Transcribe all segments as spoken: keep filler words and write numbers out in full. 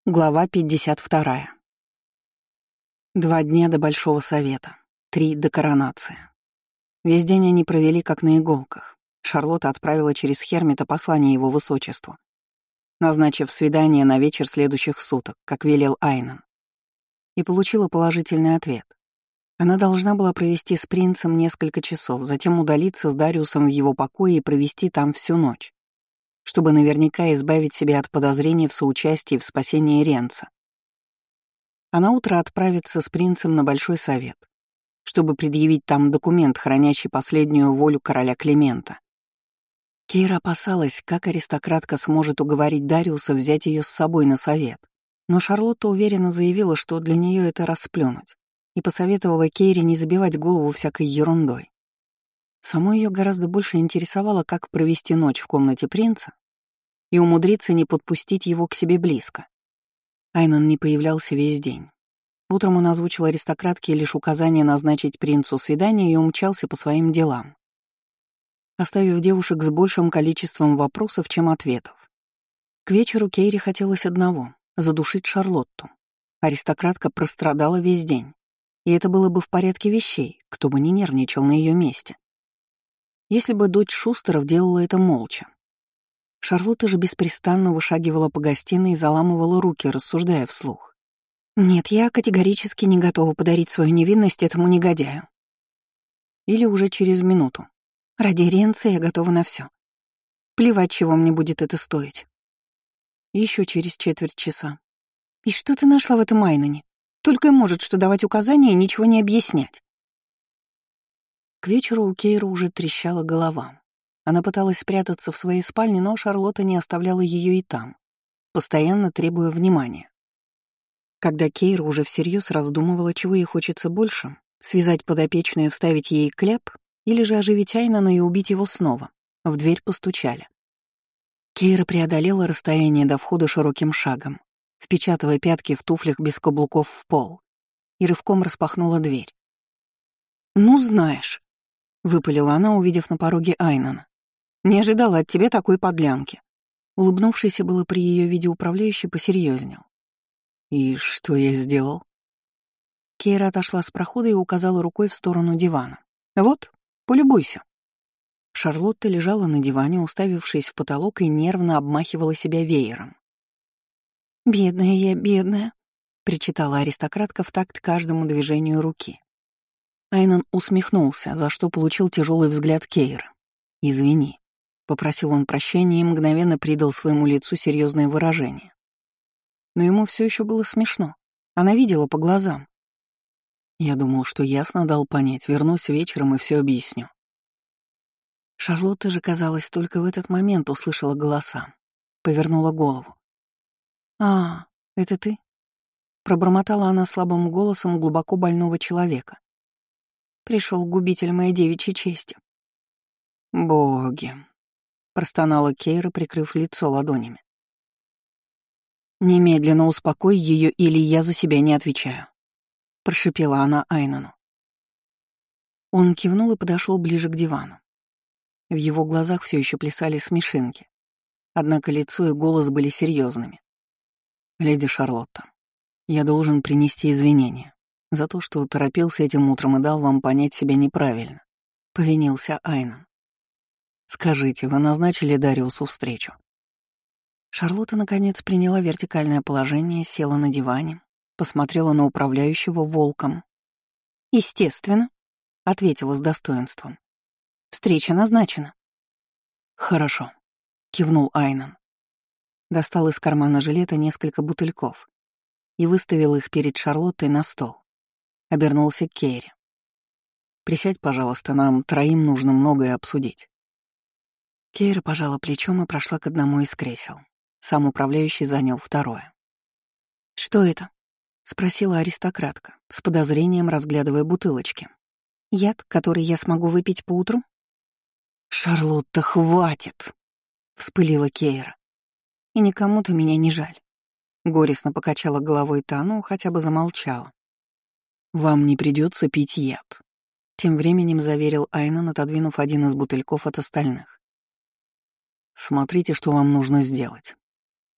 Глава пятьдесят вторая. Два дня до Большого Совета, три до коронации. Весь день они провели как на иголках. Шарлотта отправила через Хермита послание его высочеству, назначив свидание на вечер следующих суток, как велел Айнан, и получила положительный ответ. Она должна была провести с принцем несколько часов, затем удалиться с Дариусом в его покое и провести там всю ночь, чтобы наверняка избавить себя от подозрений в соучастии в спасении Ренца. А на утро отправиться с принцем на Большой Совет, чтобы предъявить там документ, хранящий последнюю волю короля Климента. Кейра опасалась, как аристократка сможет уговорить Дариуса взять ее с собой на совет, но Шарлотта уверенно заявила, что для нее это расплюнуть, и посоветовала Кейре не забивать голову всякой ерундой. Саму ее гораздо больше интересовало, как провести ночь в комнате принца и умудриться не подпустить его к себе близко. Айнан не появлялся весь день. Утром он озвучил аристократке лишь указание назначить принцу свидание и умчался по своим делам, оставив девушек с большим количеством вопросов, чем ответов. К вечеру Кейре хотелось одного — задушить Шарлотту. Аристократка прострадала весь день, и это было бы в порядке вещей, кто бы не нервничал на ее месте. Если бы дочь Шустеров делала это молча. Шарлотта же беспрестанно вышагивала по гостиной и заламывала руки, рассуждая вслух. «Нет, я категорически не готова подарить свою невинность этому негодяю». Или уже через минуту. «Ради Ренца я готова на все. Плевать, чего мне будет это стоить». И еще через четверть часа. «И что ты нашла в этом Айнане? Только и может что давать указания и ничего не объяснять». К вечеру у Кейры уже трещала голова. Она пыталась спрятаться в своей спальне, но Шарлотта не оставляла ее и там, постоянно требуя внимания. Когда Кейра уже всерьез раздумывала, чего ей хочется больше — связать подопечную и вставить ей кляп, или же оживить Айнана и убить его снова, в дверь постучали. Кейра преодолела расстояние до входа широким шагом, впечатывая пятки в туфлях без каблуков в пол, и рывком распахнула дверь. «Ну, знаешь», — выпалила она, увидев на пороге Айнана. «Не ожидала от тебя такой подлянки». Улыбнувшийся было при ее виде управляющий посерьезнел. «И что я сделал?» Кейра отошла с прохода и указала рукой в сторону дивана. «Вот, полюбуйся». Шарлотта лежала на диване, уставившись в потолок, и нервно обмахивала себя веером. «Бедная я, бедная», — причитала аристократка в такт каждому движению руки. Айнан усмехнулся, за что получил тяжелый взгляд Кейры. «Извини», — попросил он прощения и мгновенно придал своему лицу серьезное выражение. Но ему все еще было смешно. Она видела по глазам. Я думал, что ясно дал понять, вернусь вечером и все объясню. Шарлотта же, казалось, только в этот момент услышала голоса. Повернула голову. «А, это ты?» Пробормотала она слабым голосом глубоко больного человека. Пришел губитель моей девичьей чести. «Боги!» — простонала Кейра, прикрыв лицо ладонями. «Немедленно успокой ее, или я за себя не отвечаю», — прошипела она Айнану. Он кивнул и подошел ближе к дивану. В его глазах все еще плясали смешинки, однако лицо и голос были серьезными. «Леди Шарлотта, я должен принести извинения за то, что торопился этим утром и дал вам понять себя неправильно», — повинился Айнан. «Скажите, вы назначили Дариусу встречу?» Шарлотта, наконец, приняла вертикальное положение, села на диване, посмотрела на управляющего волком. «Естественно», — ответила с достоинством. «Встреча назначена». «Хорошо», — кивнул Айнан. Достал из кармана жилета несколько бутыльков и выставил их перед Шарлоттой на стол. Обернулся к Кейре. «Присядь, пожалуйста, нам троим нужно многое обсудить». Кейра пожала плечом и прошла к одному из кресел. Сам управляющий занял второе. «Что это?» — спросила аристократка, с подозрением разглядывая бутылочки. «Яд, который я смогу выпить поутру?» «Шарлотта, хватит!» — вспылила Кейра. «И никому-то меня не жаль». Горестно покачала головой та, ну, хотя бы замолчала. «Вам не придется пить яд», — тем временем заверил Айнан, отодвинув один из бутыльков от остальных. «Смотрите, что вам нужно сделать.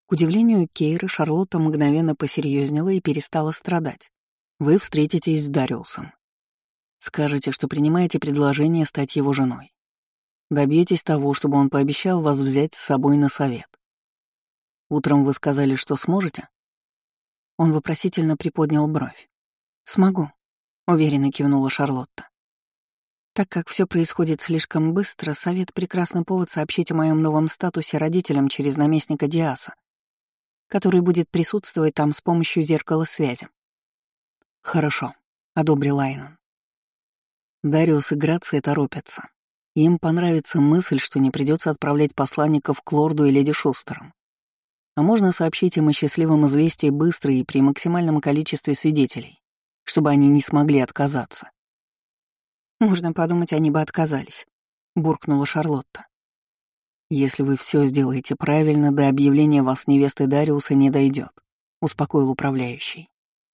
К удивлению Кейры, Шарлотта мгновенно посерьезнела и перестала страдать. Вы встретитесь с Дариусом. Скажете, что принимаете предложение стать его женой. Добьетесь того, чтобы он пообещал вас взять с собой на совет. Утром вы сказали, что сможете? Он вопросительно приподнял бровь. «Смогу», — уверенно кивнула Шарлотта. «Так как все происходит слишком быстро, совет — прекрасный повод сообщить о моем новом статусе родителям через наместника Диаса, который будет присутствовать там с помощью зеркала связи». «Хорошо», — одобрил Айнан. Дариус и Грация торопятся. Им понравится мысль, что не придется отправлять посланников к лорду и леди Шустерам. А можно сообщить им о счастливом известии быстро и при максимальном количестве свидетелей, чтобы они не смогли отказаться. «Можно подумать, они бы отказались», — буркнула Шарлотта. «Если вы все сделаете правильно, до объявления вас невестой Дариуса не дойдет», — успокоил управляющий.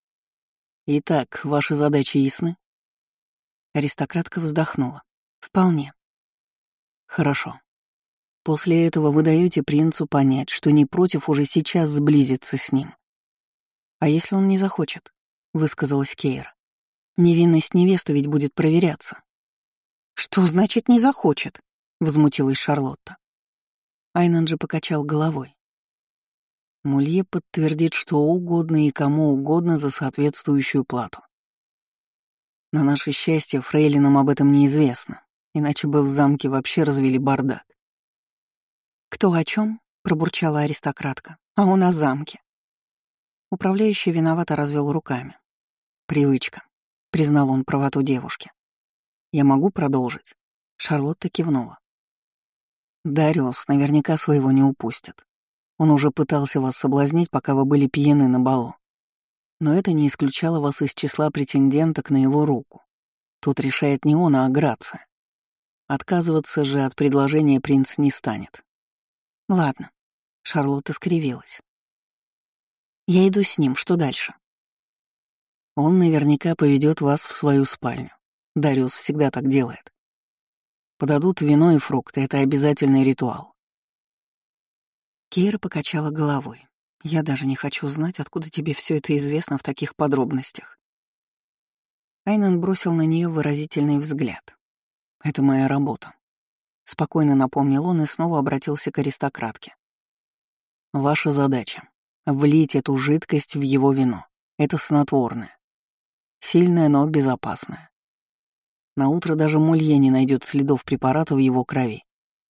«Итак, ваши задачи ясны?» Аристократка вздохнула. «Вполне». «Хорошо. После этого вы даете принцу понять, что не против уже сейчас сблизиться с ним. А если он не захочет?» — высказалась Кейра. «Невинность невесты ведь будет проверяться». «Что значит «не захочет»?» — возмутилась Шарлотта. Айнан же покачал головой. Мулье подтвердит что угодно и кому угодно за соответствующую плату. На наше счастье, фрейлинам об этом неизвестно, иначе бы в замке вообще развели бардак. «Кто о чем? Пробурчала аристократка. «А он о замке». Управляющий виновато развел руками. «Привычка», — признал он правоту девушки. «Я могу продолжить?» Шарлотта кивнула. «Дариус наверняка своего не упустит. Он уже пытался вас соблазнить, пока вы были пьяны на балу. Но это не исключало вас из числа претенденток на его руку. Тут решает не он, а Грация. Отказываться же от предложения принц не станет». «Ладно», — Шарлотта скривилась. «Я иду с ним, что дальше?» «Он наверняка поведет вас в свою спальню. Дариус всегда так делает. Подадут вино и фрукты — это обязательный ритуал». Кейра покачала головой. «Я даже не хочу знать, откуда тебе все это известно в таких подробностях». Айнан бросил на нее выразительный взгляд. «Это моя работа», — спокойно напомнил он и снова обратился к аристократке. «Ваша задача — влить эту жидкость в его вино. Это снотворное. Сильное, но безопасное. Наутро даже Мулье не найдет следов препарата в его крови».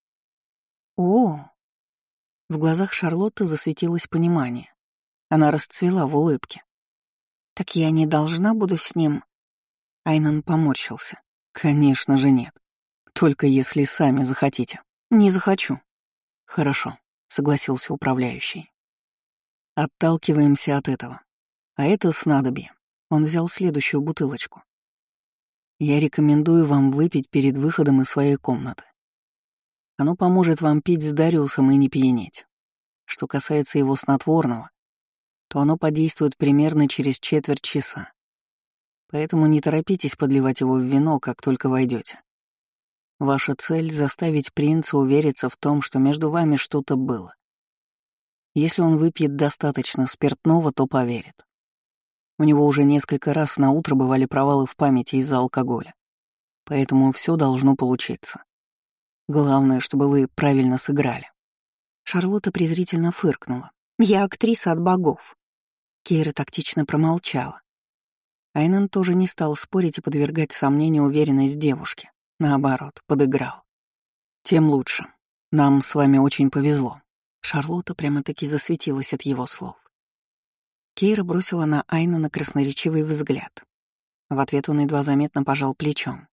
«О!» В глазах Шарлотты засветилось понимание. Она расцвела в улыбке. «Так я не должна буду с ним...» Айнан поморщился. «Конечно же нет. Только если сами захотите». «Не захочу». «Хорошо», — согласился управляющий. «Отталкиваемся от этого. А это снадобье». Он взял следующую бутылочку. «Я рекомендую вам выпить перед выходом из своей комнаты. Оно поможет вам пить с Дариусом и не пьянеть. Что касается его снотворного, то оно подействует примерно через четверть часа. Поэтому не торопитесь подливать его в вино, как только войдете. Ваша цель — заставить принца увериться в том, что между вами что-то было. Если он выпьет достаточно спиртного, то поверит. У него уже несколько раз на утро бывали провалы в памяти из-за алкоголя. Поэтому все должно получиться. Главное, чтобы вы правильно сыграли». Шарлотта презрительно фыркнула. «Я актриса от богов». Кейра тактично промолчала. Айнан тоже не стал спорить и подвергать сомнению уверенность девушки. Наоборот, подыграл. «Тем лучше. Нам с вами очень повезло». Шарлотта прямо-таки засветилась от его слов. Кейра бросила на Айнана красноречивый взгляд. В ответ он едва заметно пожал плечом.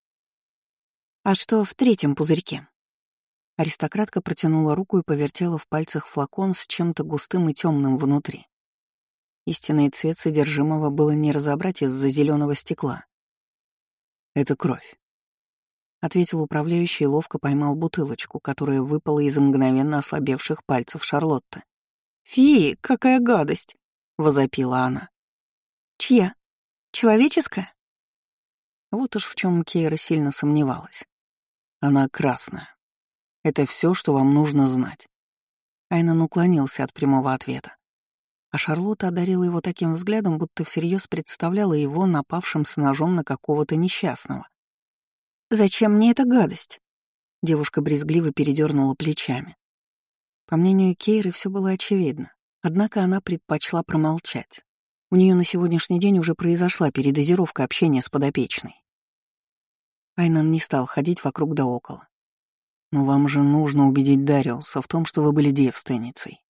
«А что в третьем пузырьке?» Аристократка протянула руку и повертела в пальцах флакон с чем-то густым и темным внутри. Истинный цвет содержимого было не разобрать из-за зеленого стекла. «Это кровь», — ответил управляющий и ловко поймал бутылочку, которая выпала из мгновенно ослабевших пальцев Шарлотты. «Фи, какая гадость!» — возопила она. «Чья? Человеческая?» Вот уж в чем Кейра сильно сомневалась. «Она красная. Это все, что вам нужно знать». Айнан уклонился от прямого ответа, а Шарлотта одарила его таким взглядом, будто всерьез представляла его напавшим с ножом на какого-то несчастного. «Зачем мне эта гадость?» Девушка брезгливо передернула плечами. По мнению Кейры, все было очевидно, однако она предпочла промолчать. У нее на сегодняшний день уже произошла передозировка общения с подопечной. Айнан не стал ходить вокруг да около. «Но вам же нужно убедить Дариуса в том, что вы были девственницей.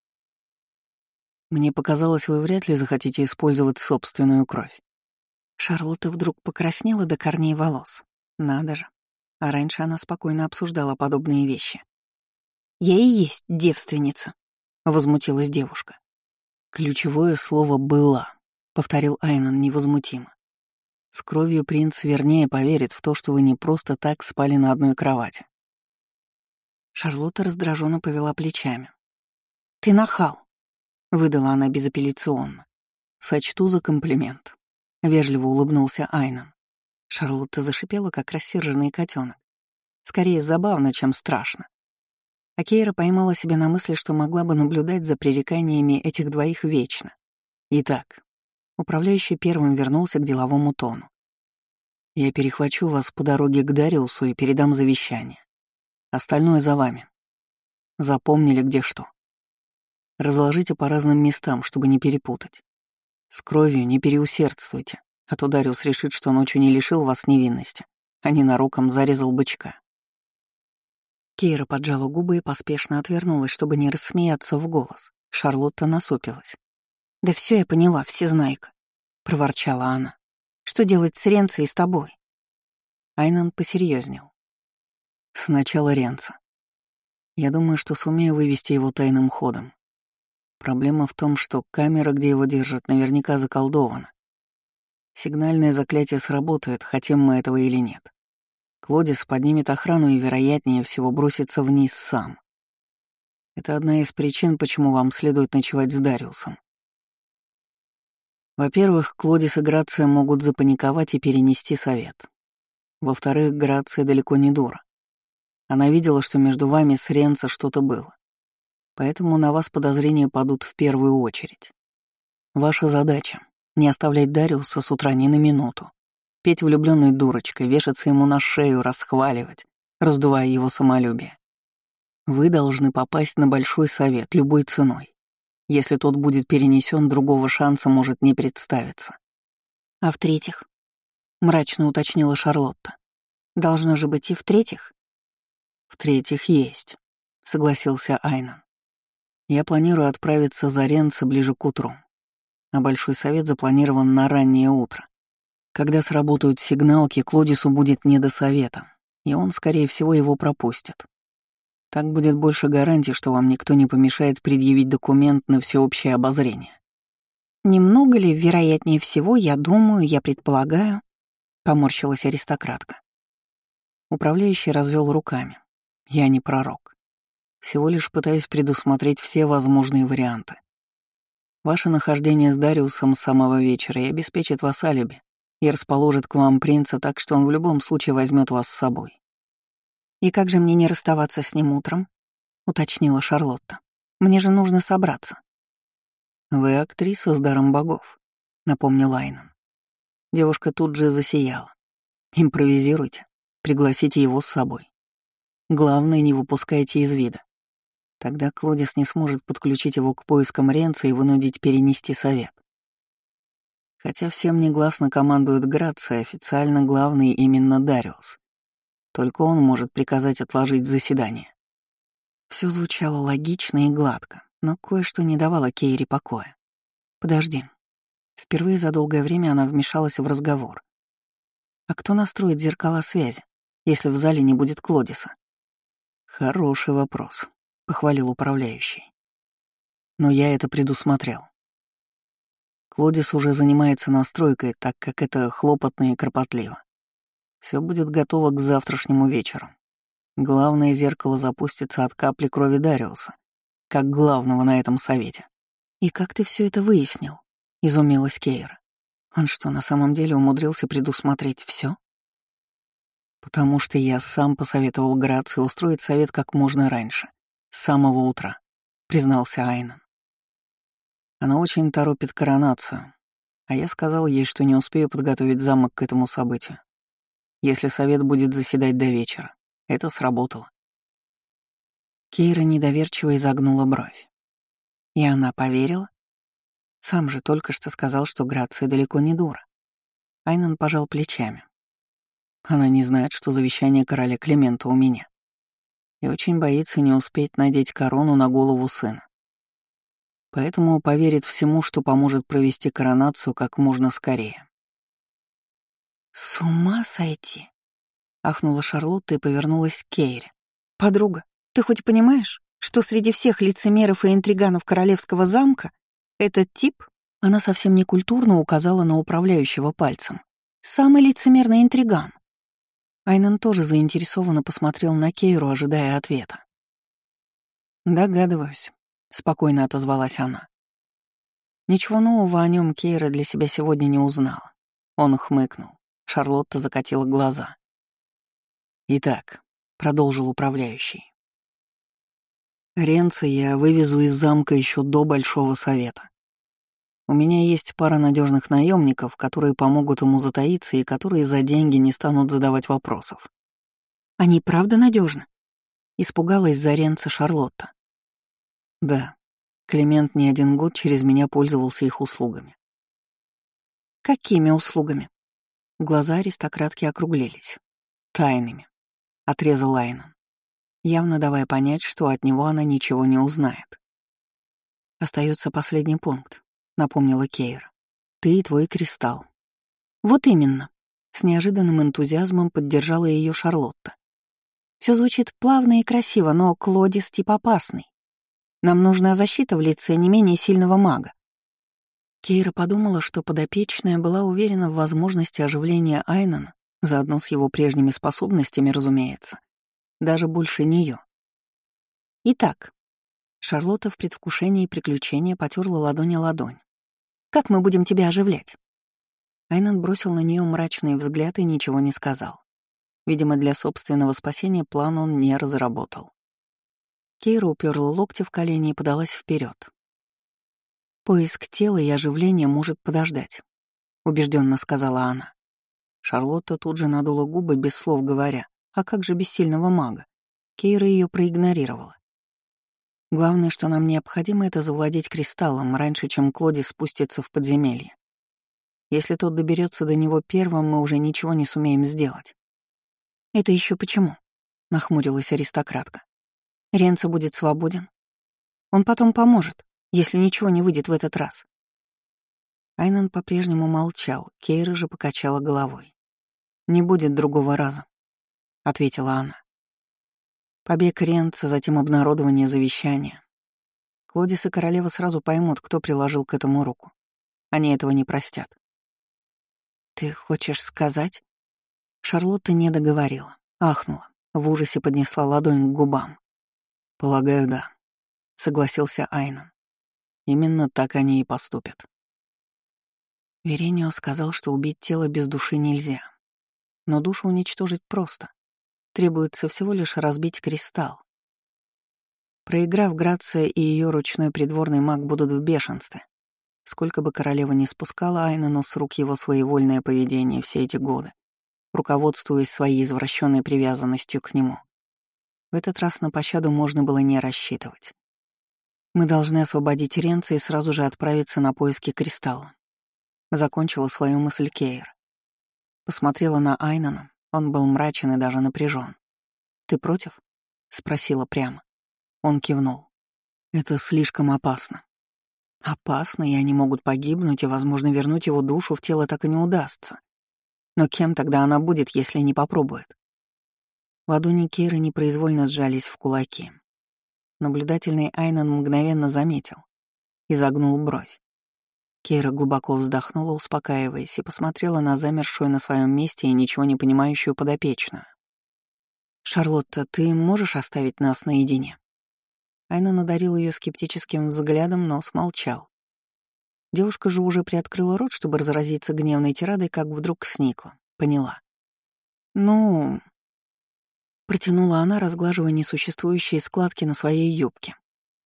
Мне показалось, вы вряд ли захотите использовать собственную кровь». Шарлотта вдруг покраснела до корней волос. Надо же. А раньше она спокойно обсуждала подобные вещи. «Я и есть девственница», — возмутилась девушка. «Ключевое слово «была», — повторил Айнан невозмутимо. «С кровью принц вернее поверит в то, что вы не просто так спали на одной кровати». Шарлотта раздраженно повела плечами. «Ты нахал», — выдала она безапелляционно. «Сочту за комплимент», — вежливо улыбнулся Айнан. Шарлотта зашипела, как рассерженный котенок. Скорее забавно, чем страшно. А Кейра поймала себя на мысли, что могла бы наблюдать за пререканиями этих двоих вечно. Итак, управляющий первым вернулся к деловому тону. «Я перехвачу вас по дороге к Дариусу и передам завещание. Остальное за вами. Запомнили, где что. Разложите по разным местам, чтобы не перепутать. С кровью не переусердствуйте, а то Дариус решит, что ночью не лишил вас невинности, а ненароком зарезал бычка». Кейра поджала губы и поспешно отвернулась, чтобы не рассмеяться в голос. Шарлотта насупилась. «Да все я поняла, всезнайка», — проворчала она. «Что делать с Ренцей и с тобой?» Айнан посерьезнел. «Сначала Ренца. Я думаю, что сумею вывести его тайным ходом. Проблема в том, что камера, где его держат, наверняка заколдована. Сигнальное заклятие сработает, хотим мы этого или нет. Клодис поднимет охрану и, вероятнее всего, бросится вниз сам. Это одна из причин, почему вам следует ночевать с Дариусом. Во-первых, Клодис и Грация могут запаниковать и перенести совет. Во-вторых, Грация далеко не дура. Она видела, что между вами с Ренцо что-то было. Поэтому на вас подозрения падут в первую очередь. Ваша задача — не оставлять Дариуса с утра ни на минуту. Петь влюбленной дурочкой, вешаться ему на шею, расхваливать, раздувая его самолюбие. Вы должны попасть на Большой Совет любой ценой. Если тот будет перенесен, другого шанса может не представиться. А в-третьих, мрачно уточнила Шарлотта, должно же быть и в-третьих? В-третьих, есть, согласился Айнан. Я планирую отправиться за Ренцо ближе к утру, а Большой Совет запланирован на раннее утро. Когда сработают сигналки, Клодису будет не до совета, и он, скорее всего, его пропустит. Так будет больше гарантий, что вам никто не помешает предъявить документ на всеобщее обозрение. «Немного ли, вероятнее всего, я думаю, я предполагаю», — поморщилась аристократка. Управляющий развел руками. «Я не пророк. Всего лишь пытаюсь предусмотреть все возможные варианты. Ваше нахождение с Дариусом с самого вечера и обеспечит вас алиби, и расположит к вам принца так, что он в любом случае возьмет вас с собой». «И как же мне не расставаться с ним утром?» — уточнила Шарлотта. «Мне же нужно собраться». «Вы актриса с даром богов», — напомнил Айнан. Девушка тут же засияла. «Импровизируйте, пригласите его с собой. Главное, не выпускайте из вида. Тогда Клодис не сможет подключить его к поискам Ренца и вынудить перенести совет. Хотя всем негласно командует Грация, официально главный именно Дариус. Только он может приказать отложить заседание». Все звучало логично и гладко, но кое-что не давало Кейре покоя. «Подожди». Впервые за долгое время она вмешалась в разговор. «А кто настроит зеркала связи, если в зале не будет Клодиса?» «Хороший вопрос», — похвалил управляющий. «Но я это предусмотрел. Клодис уже занимается настройкой, так как это хлопотно и кропотливо. Все будет готово к завтрашнему вечеру. Главное зеркало запустится от капли крови Дариуса, как главного на этом совете». «И как ты все это выяснил?» — изумилась Кейра. «Он что, на самом деле умудрился предусмотреть все? «Потому что я сам посоветовал Грации устроить совет как можно раньше, с самого утра», — признался Айнан. Она очень торопит коронацию, а я сказал ей, что не успею подготовить замок к этому событию. Если совет будет заседать до вечера. Это сработало. Кейра недоверчиво изогнула бровь. И она поверила? Сам же только что сказал, что Грация далеко не дура. Айнан пожал плечами. Она не знает, что завещание короля Климента у меня. И очень боится не успеть надеть корону на голову сына. Поэтому поверит всему, что поможет провести коронацию как можно скорее. «С ума сойти!» — ахнула Шарлотта и повернулась к Кейре. «Подруга, ты хоть понимаешь, что среди всех лицемеров и интриганов королевского замка этот тип, она совсем некультурно указала на управляющего пальцем, самый лицемерный интриган?» Айнан тоже заинтересованно посмотрел на Кейру, ожидая ответа. «Догадываюсь», — спокойно отозвалась она. Ничего нового о нем Кейра для себя сегодня не узнала. Он хмыкнул. Шарлотта закатила глаза. «Итак», — продолжил управляющий. «Ренца я вывезу из замка еще до Большого совета. У меня есть пара надежных наемников, которые помогут ему затаиться и которые за деньги не станут задавать вопросов». «Они правда надежны? Испугалась за Ренца Шарлотта. «Да, Климент не один год через меня пользовался их услугами». «Какими услугами?» Глаза аристократки округлились. «Тайными», — отрезал Айнан, явно давая понять, что от него она ничего не узнает. «Остается последний пункт», — напомнила Кейра. «Ты и твой кристалл». «Вот именно», — с неожиданным энтузиазмом поддержала ее Шарлотта. «Все звучит плавно и красиво, но Клодис тип опасный. Нам нужна защита в лице не менее сильного мага». Кейра подумала, что подопечная была уверена в возможности оживления Айнана, заодно с его прежними способностями, разумеется, даже больше нее. «Итак», — Шарлотта в предвкушении приключения потерла ладонь о ладонь. «Как мы будем тебя оживлять?» Айнан бросил на нее мрачный взгляд и ничего не сказал. Видимо, для собственного спасения план он не разработал. Кейра уперла локти в колени и подалась вперед. «Поиск тела и оживление может подождать», — убежденно сказала она. Шарлотта тут же надула губы, без слов говоря, а как же без сильного мага? Кейра ее проигнорировала. «Главное, что нам необходимо, это завладеть кристаллом раньше, чем Клодис спустится в подземелье. Если тот доберется до него первым, мы уже ничего не сумеем сделать». «Это еще почему?» — нахмурилась аристократка. «Ренца будет свободен. Он потом поможет, если ничего не выйдет в этот раз». Айнан по-прежнему молчал, Кейра же покачала головой. «Не будет другого раза», — ответила она. «Побег Ренца, затем обнародование завещания. Клодис и королева сразу поймут, кто приложил к этому руку. Они этого не простят». «Ты хочешь сказать?» Шарлотта не договорила, ахнула, в ужасе поднесла ладонь к губам. «Полагаю, да», — согласился Айнан. «Именно так они и поступят». Веренио сказал, что убить тело без души нельзя. Но душу уничтожить просто. Требуется всего лишь разбить кристалл. Проиграв, Грация и ее ручной придворный маг будут в бешенстве. Сколько бы королева ни спускала Айнану с рук его своевольное поведение все эти годы, руководствуясь своей извращенной привязанностью к нему. В этот раз на пощаду можно было не рассчитывать. Мы должны освободить Ренца и сразу же отправиться на поиски кристалла. Закончила свою мысль Кейр. Посмотрела на Айнана, он был мрачен и даже напряжен. «Ты против?» — спросила прямо. Он кивнул. «Это слишком опасно». «Опасно, и они могут погибнуть, и, возможно, вернуть его душу в тело так и не удастся. Но кем тогда она будет, если не попробует?» Ладони Кейры непроизвольно сжались в кулаки. Наблюдательный Айнан мгновенно заметил и загнул бровь. Кейра глубоко вздохнула, успокаиваясь, и посмотрела на замершую на своем месте и ничего не понимающую подопечную. «Шарлотта, ты можешь оставить нас наедине?» Айнан одарил ее скептическим взглядом, но смолчал. Девушка же уже приоткрыла рот, чтобы разразиться гневной тирадой, как вдруг сникла. Поняла. «Ну...» Протянула она, разглаживая несуществующие складки на своей юбке.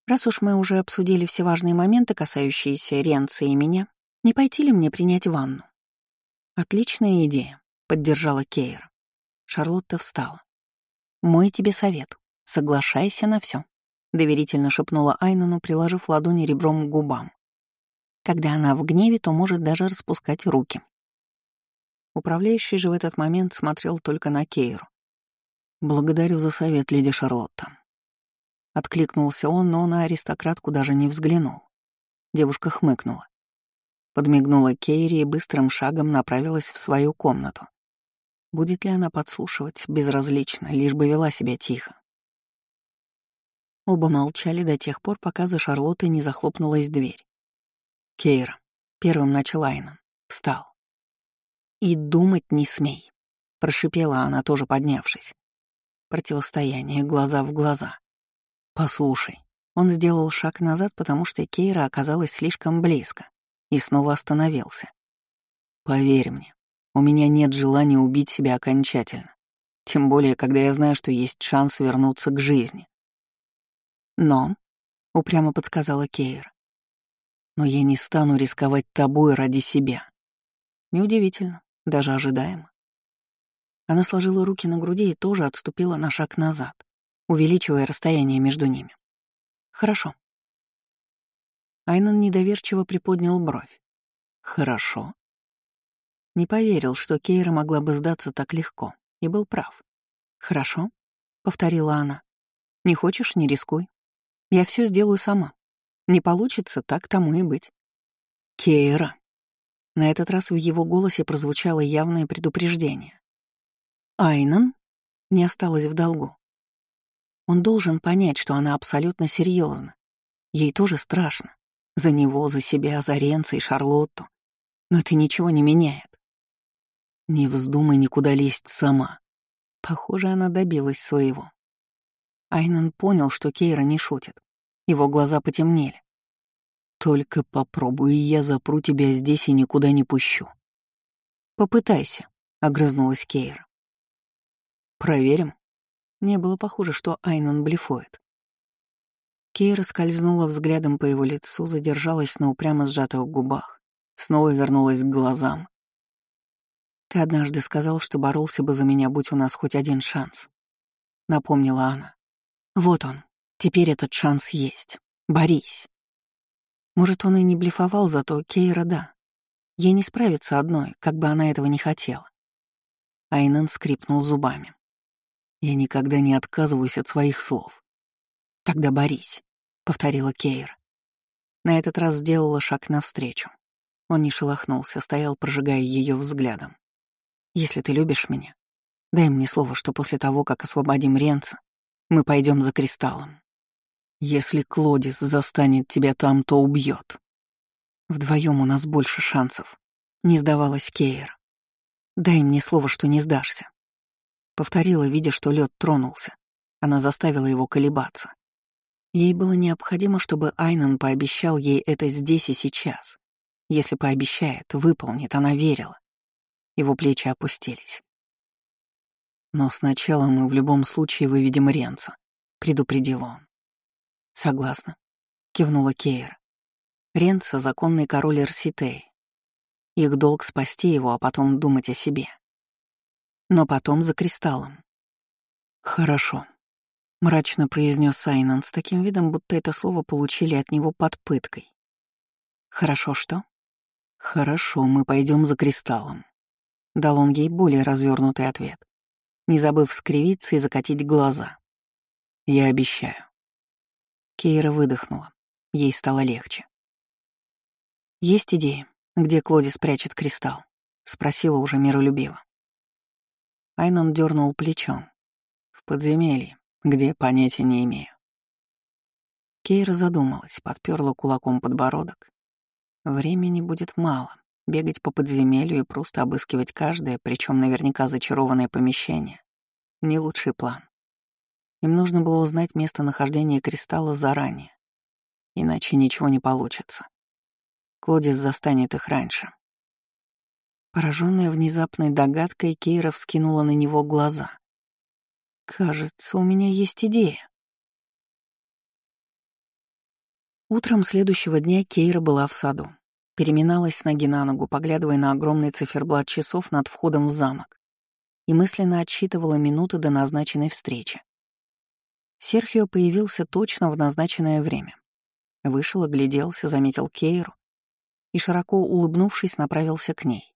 Раз уж мы уже обсудили все важные моменты, касающиеся Ренца и меня, не пойти ли мне принять ванну? Отличная идея, поддержала Кейр. Шарлотта встала. Мой тебе совет. Соглашайся на все, доверительно шепнула Айнану, приложив ладони ребром к губам. Когда она в гневе, то может даже распускать руки. Управляющий же в этот момент смотрел только на Кейру. «Благодарю за совет, леди Шарлотта». Откликнулся он, но на аристократку даже не взглянул. Девушка хмыкнула. Подмигнула Кейре и быстрым шагом направилась в свою комнату. Будет ли она подслушивать, безразлично, лишь бы вела себя тихо. Оба молчали до тех пор, пока за Шарлоттой не захлопнулась дверь. «Кейра», — первым начал Айнан, встал. «И думать не смей», — прошипела она, тоже поднявшись. Противостояние глаза в глаза. «Послушай». Он сделал шаг назад, потому что Кейра оказалась слишком близко, и снова остановился. «Поверь мне, у меня нет желания убить себя окончательно, тем более, когда я знаю, что есть шанс вернуться к жизни». «Но», — упрямо подсказала Кейра, «но я не стану рисковать тобой ради себя». Неудивительно, даже ожидаемо. Она сложила руки на груди и тоже отступила на шаг назад, увеличивая расстояние между ними. «Хорошо». Айнан недоверчиво приподнял бровь. «Хорошо». Не поверил, что Кейра могла бы сдаться так легко, и был прав. «Хорошо», — повторила она. «Не хочешь — не рискуй. Я все сделаю сама. Не получится, так тому и быть». «Кейра». На этот раз в его голосе прозвучало явное предупреждение. Айнан не осталась в долгу. Он должен понять, что она абсолютно серьезна. Ей тоже страшно. За него, за себя, за Ренца и Шарлотту. Но это ничего не меняет. Не вздумай никуда лезть сама. Похоже, она добилась своего. Айнан понял, что Кейра не шутит. Его глаза потемнели. «Только попробуй, и я запру тебя здесь и никуда не пущу». «Попытайся», — огрызнулась Кейра. «Проверим». Не было похоже, что Айнан блефует. Кейра скользнула взглядом по его лицу, задержалась на упрямо сжатых губах, снова вернулась к глазам. «Ты однажды сказал, что боролся бы за меня, будь у нас хоть один шанс», — напомнила она. «Вот он, теперь этот шанс есть. Борись». Может, он и не блефовал, зато Кейра — да. Ей не справиться одной, как бы она этого не хотела. Айнан скрипнул зубами. «Я никогда не отказываюсь от своих слов». «Тогда борись», — повторила Кейра. На этот раз сделала шаг навстречу. Он не шелохнулся, стоял, прожигая ее взглядом. «Если ты любишь меня, дай мне слово, что после того, как освободим Ренца, мы пойдем за кристаллом. Если Клодис застанет тебя там, то убьет. Вдвоем у нас больше шансов», — не сдавалась Кейра. «Дай мне слово, что не сдашься». Повторила, видя, что лед тронулся. Она заставила его колебаться. Ей было необходимо, чтобы Айнан пообещал ей это здесь и сейчас. Если пообещает, выполнит, она верила. Его плечи опустились. «Но сначала мы в любом случае выведем Ренца», — предупредил он. «Согласна», — кивнула Кейра. «Ренца — законный король Эрситеи. Их долг спасти его, а потом думать о себе. Но потом за кристаллом». «Хорошо», — мрачно произнес Сайнан с таким видом, будто это слово получили от него под пыткой. «Хорошо что?» «Хорошо, мы пойдем за кристаллом», — дал он ей более развернутый ответ, не забыв скривиться и закатить глаза. «Я обещаю». Кейра выдохнула. Ей стало легче. «Есть идеи, где Клодис прячет кристалл?» — спросила уже миролюбиво. Айнан дернул плечом. «В подземелье, где, понятия не имею». Кейра задумалась, подперла кулаком подбородок. Времени будет мало. Бегать по подземелью и просто обыскивать каждое, причем наверняка зачарованное помещение — не лучший план. Им нужно было узнать местонахождение кристалла заранее, иначе ничего не получится. Клодис застанет их раньше. Пораженная внезапной догадкой, Кейра вскинула на него глаза. «Кажется, у меня есть идея». Утром следующего дня Кейра была в саду. Переминалась с ноги на ногу, поглядывая на огромный циферблат часов над входом в замок, и мысленно отсчитывала минуты до назначенной встречи. Серхио появился точно в назначенное время. Вышел, огляделся, заметил Кейру и, широко улыбнувшись, направился к ней.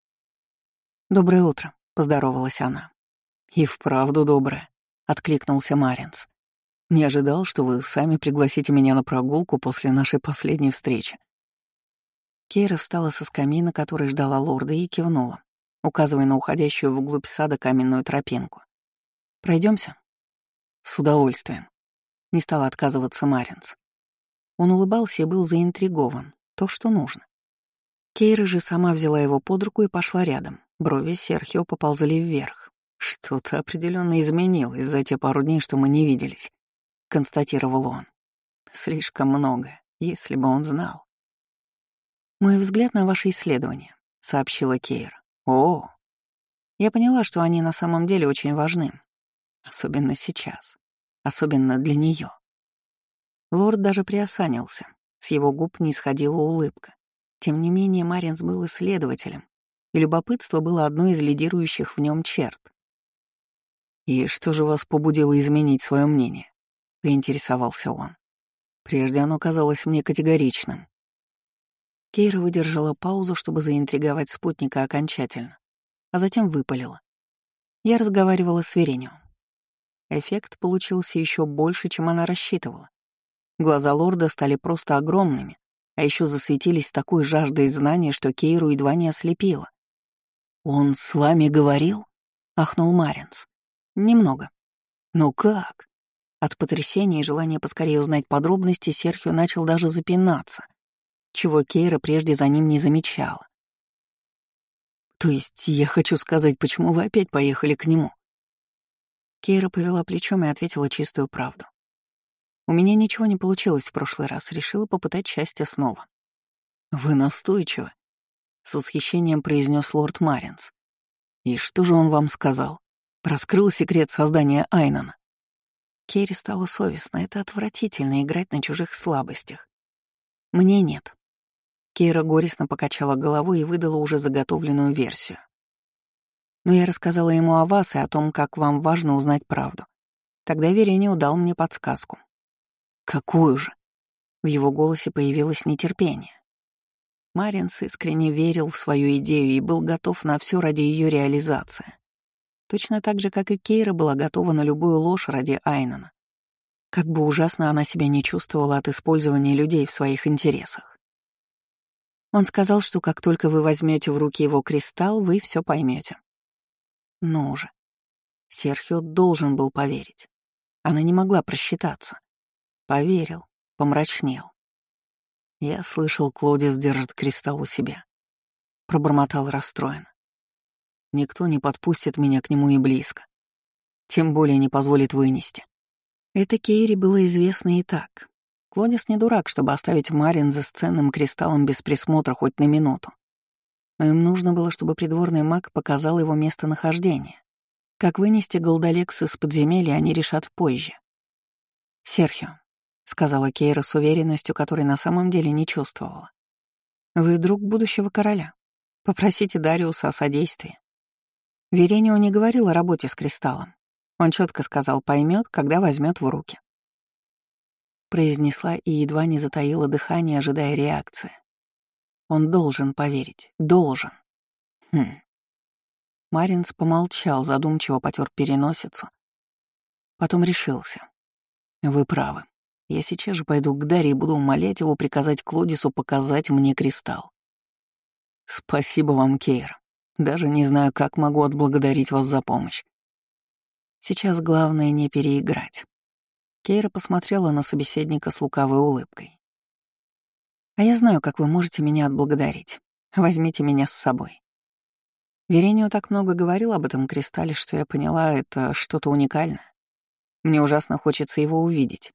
«Доброе утро», — поздоровалась она. «И вправду доброе», — откликнулся Маринс. «Не ожидал, что вы сами пригласите меня на прогулку после нашей последней встречи». Кейра встала со скамьи, на которой ждала лорда, и кивнула, указывая на уходящую вглубь сада каменную тропинку. Пройдемся? «С удовольствием», — не стал отказываться Маринс. Он улыбался и был заинтригован, то, что нужно. Кейра же сама взяла его под руку и пошла рядом. Брови Серхио поползли вверх. «Что-то определенно изменилось за те пару дней, что мы не виделись», — констатировал он. «Слишком много, если бы он знал». «Мой взгляд на ваше исследование», — сообщила Кейра. «О!» Я поняла, что они на самом деле очень важны. Особенно сейчас. Особенно для нее. Лорд даже приосанился. С его губ не исходила улыбка. Тем не менее, Маринс был исследователем, и любопытство было одной из лидирующих в нем черт. «И что же вас побудило изменить свое мнение?» — поинтересовался он. «Прежде оно казалось мне категоричным». Кейра выдержала паузу, чтобы заинтриговать спутника окончательно, а затем выпалила. Я разговаривала с Веренио. Эффект получился еще больше, чем она рассчитывала. Глаза лорда стали просто огромными, а еще засветились такой жаждой знания, что Кейру едва не ослепило. «Он с вами говорил?» — ахнул Маринс. «Немного». «Ну как?» От потрясения и желания поскорее узнать подробности Серхио начал даже запинаться, чего Кейра прежде за ним не замечала. «То есть я хочу сказать, почему вы опять поехали к нему?» Кейра повела плечом и ответила чистую правду. «У меня ничего не получилось в прошлый раз, решила попытать счастье снова». «Вы настойчивы», — с восхищением произнес лорд Маринс. «И что же он вам сказал? Раскрыл секрет создания Айнана?» Кейре стало совестно, это отвратительно — играть на чужих слабостях. «Мне нет». Кейра горестно покачала головой и выдала уже заготовленную версию. «Но я рассказала ему о вас и о том, как вам важно узнать правду. Тогда Веренио дал мне подсказку». «Какую же?» В его голосе появилось нетерпение. Маринс искренне верил в свою идею и был готов на все ради ее реализации. Точно так же, как и Кейра была готова на любую ложь ради Айнана. Как бы ужасно она себя не чувствовала от использования людей в своих интересах. Он сказал, что как только вы возьмете в руки его кристалл, вы все поймете. Ну же. Серхио должен был поверить. Она не могла просчитаться. Поверил, помрачнел. Я слышал, Клодис держит кристалл у себя. Пробормотал расстроенно. Никто не подпустит меня к нему и близко. Тем более не позволит вынести. Это Кейре было известно и так. Клодис не дурак, чтобы оставить Маринза с ценным кристаллом без присмотра хоть на минуту. Но им нужно было, чтобы придворный маг показал его местонахождение. Как вынести Голдалекс из подземелья, они решат позже. «Серхио», — сказала Кейра с уверенностью, которой на самом деле не чувствовала. «Вы друг будущего короля. Попросите Дариуса о содействии». Веренио не говорил о работе с кристаллом. Он четко сказал, поймет, когда возьмет в руки. Произнесла и едва не затаила дыхание, ожидая реакции. Он должен поверить. Должен. Хм. Маринс помолчал, задумчиво потер переносицу. Потом решился. Вы правы. Я сейчас же пойду к Дарье и буду умолять его приказать Клодису показать мне кристалл. Спасибо вам, Кейра. Даже не знаю, как могу отблагодарить вас за помощь. Сейчас главное не переиграть. Кейра посмотрела на собеседника с лукавой улыбкой. «А я знаю, как вы можете меня отблагодарить. Возьмите меня с собой». Веренио так много говорил об этом кристалле, что я поняла, это что-то уникальное. Мне ужасно хочется его увидеть.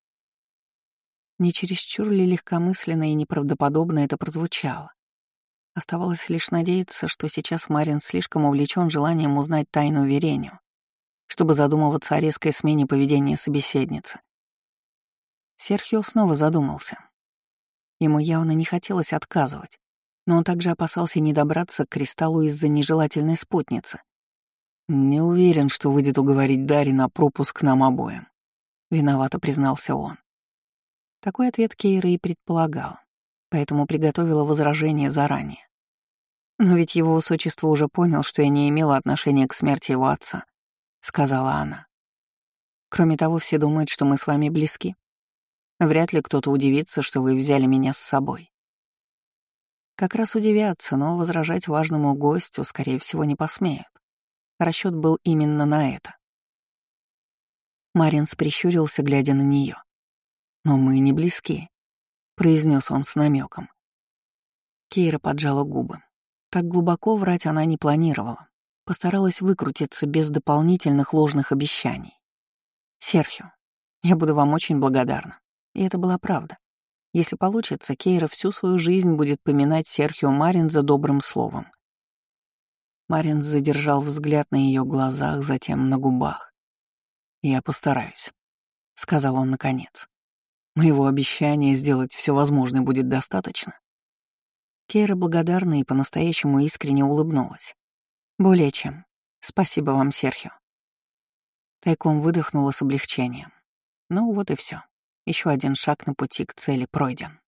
Не чересчур ли легкомысленно и неправдоподобно это прозвучало? Оставалось лишь надеяться, что сейчас Марин слишком увлечен желанием узнать тайну Веренио, чтобы задумываться о резкой смене поведения собеседницы. Серхио снова задумался. Ему явно не хотелось отказывать, но он также опасался не добраться к кристаллу из-за нежелательной спутницы. «Не уверен, что выйдет уговорить Дарри на пропуск нам обоим», — виновато признался он. Такой ответ Кейра и предполагал, поэтому приготовила возражение заранее. «Но ведь его высочество уже понял, что я не имела отношения к смерти его отца», — сказала она. «Кроме того, все думают, что мы с вами близки. Вряд ли кто-то удивится, что вы взяли меня с собой». Как раз удивятся, но возражать важному гостю, скорее всего, не посмеют. Расчет был именно на это. Маринс прищурился, глядя на нее. «Но мы не близки», — произнес он с намеком. Кейра поджала губы. Так глубоко врать она не планировала. Постаралась выкрутиться без дополнительных ложных обещаний. «Серхио, я буду вам очень благодарна». И это была правда. Если получится, Кейра всю свою жизнь будет поминать Серхио Маринза добрым словом. Маринз задержал взгляд на ее глазах, затем на губах. «Я постараюсь», — сказал он наконец. «Моего обещания сделать все возможное будет достаточно». Кейра благодарна и по-настоящему искренне улыбнулась. «Более чем. Спасибо вам, Серхио». Тайком выдохнула с облегчением. Ну вот и все. Еще один шаг на пути к цели пройден.